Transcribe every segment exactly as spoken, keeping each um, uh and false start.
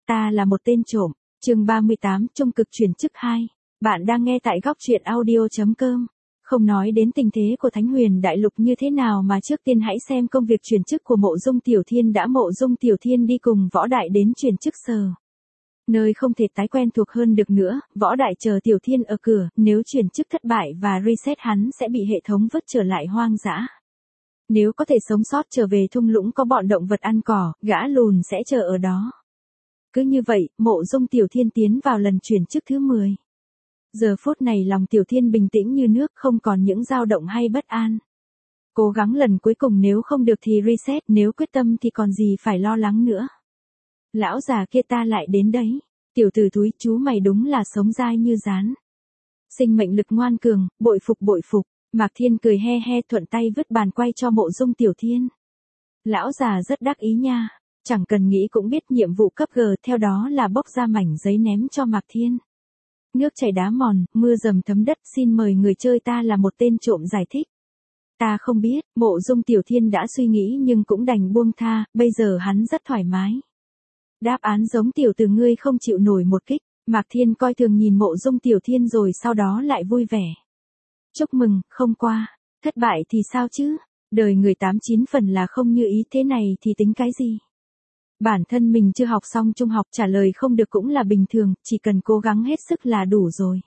Ta là một tên trộm, chương ba mươi tám, trung cực chuyển chức hai. Bạn đang nghe tại góc truyện audio.com. Không nói đến tình thế của Thánh Huyền Đại Lục như thế nào mà trước tiên hãy xem công việc chuyển chức của Mộ Dung Tiểu Thiên đã. Mộ Dung Tiểu Thiên đi cùng Võ Đại đến chuyển chức sở. Nơi không thể tái quen thuộc hơn được nữa, Võ Đại chờ Tiểu Thiên ở cửa, nếu chuyển chức thất bại và reset hắn sẽ bị hệ thống vứt trở lại hoang dã. Nếu có thể sống sót trở về thung lũng có bọn động vật ăn cỏ, gã lùn sẽ chờ ở đó. Cứ như vậy, Mộ Dung Tiểu Thiên tiến vào lần chuyển chức thứ mười. Giờ phút này lòng Tiểu Thiên bình tĩnh như nước, không còn những dao động hay bất an. Cố gắng lần cuối cùng, nếu không được thì reset, nếu quyết tâm thì còn gì phải lo lắng nữa. Lão già kia ta lại đến đấy. Tiểu tử thúi, chú mày đúng là sống dai như rán. Sinh mệnh lực ngoan cường, bội phục bội phục. Mạc Thiên cười he he, thuận tay vứt bàn quay cho Mộ Dung Tiểu Thiên. Lão già rất đắc ý nha. Chẳng cần nghĩ cũng biết nhiệm vụ cấp G, theo đó là bóc ra mảnh giấy ném cho Mạc Thiên. Nước chảy đá mòn, mưa dầm thấm đất, xin mời người chơi ta là một tên trộm giải thích. Ta không biết, Mộ Dung Tiểu Thiên đã suy nghĩ nhưng cũng đành buông tha, bây giờ hắn rất thoải mái. Đáp án giống tiểu từ ngươi không chịu nổi một kích. Mạc Thiên coi thường nhìn Mộ Dung Tiểu Thiên rồi sau đó lại vui vẻ. Chúc mừng, không qua. Thất bại thì sao chứ? Đời người tám chín phần là không như ý, thế này thì tính cái gì? Bản thân mình chưa học xong trung học, trả lời không được cũng là bình thường, chỉ cần cố gắng hết sức là đủ rồi.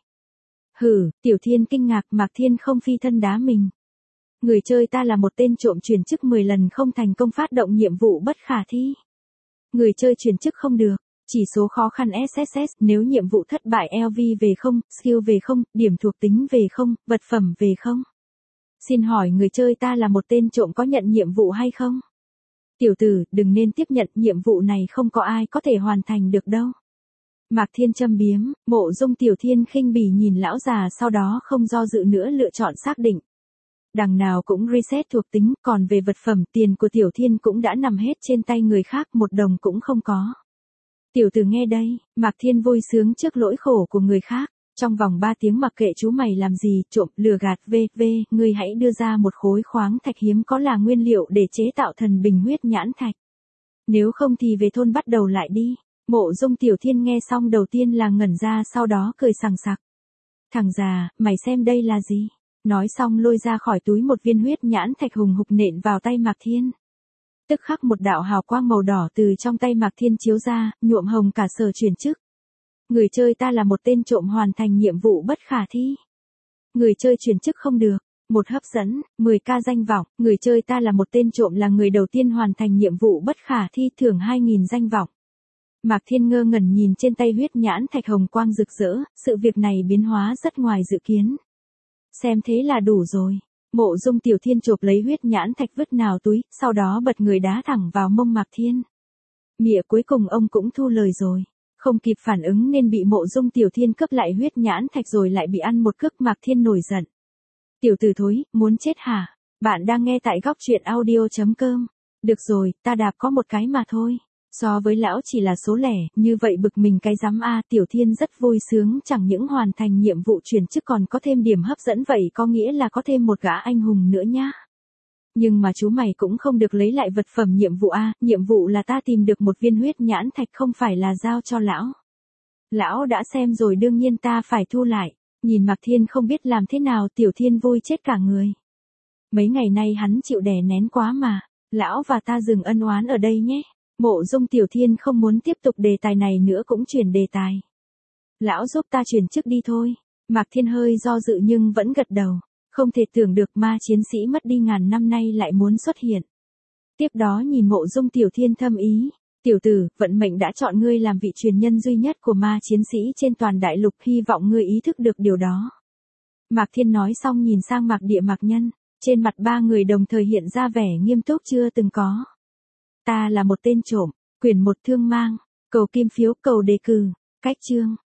Hử, Tiểu Thiên kinh ngạc, Mạc Thiên không phi thân đá mình. Người chơi ta là một tên trộm chuyển chức mười lần không thành công, phát động nhiệm vụ bất khả thi. Người chơi chuyển chức không được. Chỉ số khó khăn ét ét ét, nếu nhiệm vụ thất bại lờ vê về không, skill về không, điểm thuộc tính về không, vật phẩm về không. Xin hỏi người chơi ta là một tên trộm có nhận nhiệm vụ hay không? Tiểu tử, đừng nên tiếp nhận, nhiệm vụ này không có ai có thể hoàn thành được đâu. Mạc Thiên châm biếm. Mộ Dung Tiểu Thiên khinh bỉ nhìn lão già, sau đó không do dự nữa lựa chọn xác định. Đằng nào cũng reset thuộc tính, còn về vật phẩm, tiền của Tiểu Thiên cũng đã nằm hết trên tay người khác, một đồng cũng không có. Tiểu tử nghe đây, Mạc Thiên vui sướng trước lỗi khổ của người khác. Trong vòng ba tiếng mặc kệ chú mày làm gì, trộm, lừa gạt, vv, ngươi hãy đưa ra một khối khoáng thạch hiếm có là nguyên liệu để chế tạo thần bình huyết nhãn thạch. Nếu không thì về thôn bắt đầu lại đi. Mộ Dung Tiểu Thiên nghe xong đầu tiên là ngẩn ra, sau đó cười sằng sặc. Thằng già, mày xem đây là gì? Nói xong lôi ra khỏi túi một viên huyết nhãn thạch hùng hục nện vào tay Mạc Thiên. Tức khắc một đạo hào quang màu đỏ từ trong tay Mạc Thiên chiếu ra, nhuộm hồng cả sở chuyển chức. Người chơi ta là một tên trộm hoàn thành nhiệm vụ bất khả thi. Người chơi chuyển chức không được. Một hấp dẫn, mười k danh vọng. Người chơi ta là một tên trộm là người đầu tiên hoàn thành nhiệm vụ bất khả thi, thưởng hai nghìn danh vọng. Mạc Thiên ngơ ngẩn nhìn trên tay huyết nhãn thạch hồng quang rực rỡ, sự việc này biến hóa rất ngoài dự kiến. Xem thế là đủ rồi. Mộ Dung Tiểu Thiên chộp lấy huyết nhãn thạch vứt nào túi, sau đó bật người đá thẳng vào mông Mạc Thiên. Mịa, cuối cùng ông cũng thu lời rồi. Không kịp phản ứng nên bị Mộ Dung Tiểu Thiên cướp lại huyết nhãn thạch rồi lại bị ăn một cước. Mạc Thiên nổi giận. Tiểu tử thối, muốn chết hả? Bạn đang nghe tại góc truyện audio.com. Được rồi, ta đạp có một cái mà thôi. So với lão chỉ là số lẻ, như vậy bực mình cái rắm a. Tiểu Thiên rất vui sướng, chẳng những hoàn thành nhiệm vụ chuyển chức còn có thêm điểm hấp dẫn, vậy có nghĩa là có thêm một gã anh hùng nữa nhá. Nhưng mà chú mày cũng không được lấy lại vật phẩm nhiệm vụ a, nhiệm vụ là ta tìm được một viên huyết nhãn thạch, không phải là giao cho lão. Lão đã xem rồi, đương nhiên ta phải thu lại. Nhìn Mạc Thiên không biết làm thế nào, Tiểu Thiên vui chết cả người. Mấy ngày nay hắn chịu đè nén quá mà. Lão và ta dừng ân oán ở đây nhé. Mộ Dung Tiểu Thiên không muốn tiếp tục đề tài này nữa cũng chuyển đề tài. Lão giúp ta chuyển chức đi thôi. Mạc Thiên hơi do dự nhưng vẫn gật đầu. Không thể tưởng được ma chiến sĩ mất đi ngàn năm nay lại muốn xuất hiện. Tiếp đó nhìn Mộ Dung Tiểu Thiên thâm ý. Tiểu tử, vận mệnh đã chọn ngươi làm vị truyền nhân duy nhất của ma chiến sĩ trên toàn đại lục, hy vọng ngươi ý thức được điều đó. Mạc Thiên nói xong nhìn sang Mạc Địa Mạc Nhân. Trên mặt ba người đồng thời hiện ra vẻ nghiêm túc chưa từng có. Ta là một tên trộm, quyển một thương mang, cầu kim phiếu, cầu đề cử, cách chương.